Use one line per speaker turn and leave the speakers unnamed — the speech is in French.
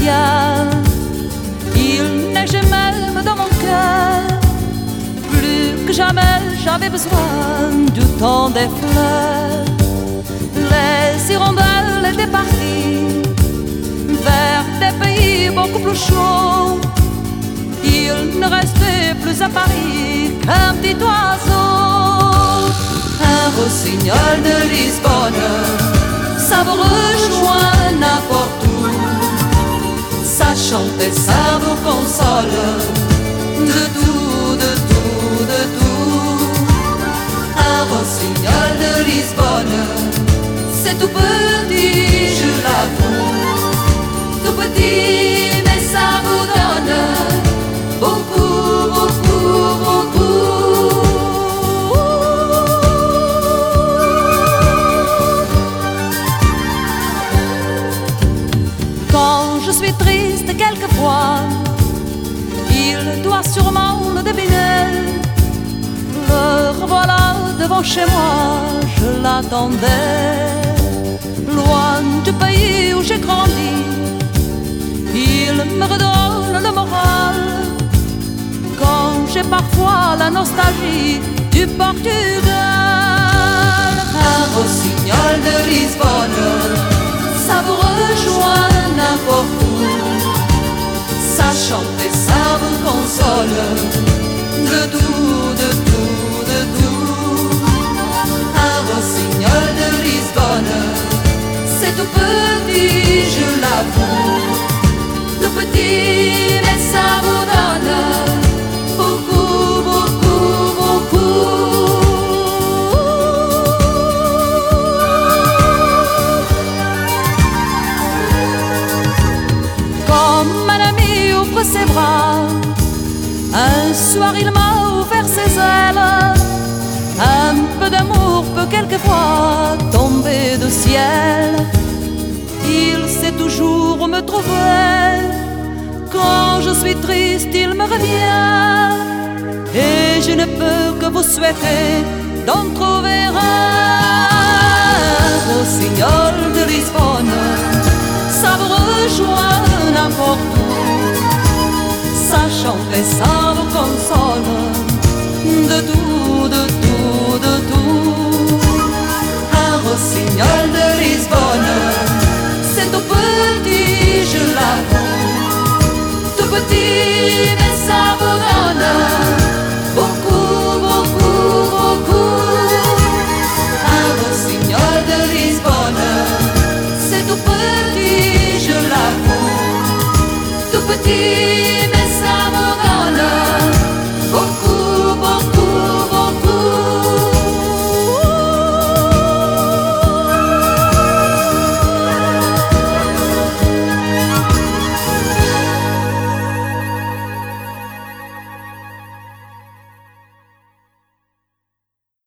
ciel. Il neige même dans mon cœur. Plus que jamais j'avais besoin du temps des fleurs. Les hirondelles étaient parties vers des pays beaucoup plus chauds. Il ne restait plus à Paris qu'un petit oiseau. Un rossignol de Lisbonne, ça vous rejoint n'importe où. Ça chante et ça vous console de tout, de tout, de tout. Un rossignol de Lisbonne, c'est tout petit, je l'avoue. Tout petit, mais ça vous donne beaucoup, beaucoup, beaucoup. Quand je suis triste quelquefois, il doit sûrement le deviner. Le revoilà devant chez moi, je l'attendais. Loin du pays où j'ai grandi, il me redonne le moral. Quand j'ai parfois la nostalgie du Portugal. Un rossignol de Lisbonne, ça vous rejoint n'importe où. Ça chante et ça vous console de tout, de tout, de tout. Un rossignol de Lisbonne, c'est tout petit, je l'avoue. Tout petit, mais ça vous donne beaucoup, beaucoup, beaucoup. Comme un ami ouvre ses bras, un soir il m'a ouvert ses ailes. Un peu d'amour peut quelquefois tomber du ciel. Il sait toujours me trouver. Quand je suis triste, il me revient. Et je ne peux que vous souhaiter d'en trouver un. Rossignol de Lisbonne, ça vous rejoint n'importe où. Ça chante et ça vous console de tout, de tout, de tout. Un rossignol de Lisbonne, c'est tout petit, je l'avoue. Tout petit, mais ça vous donne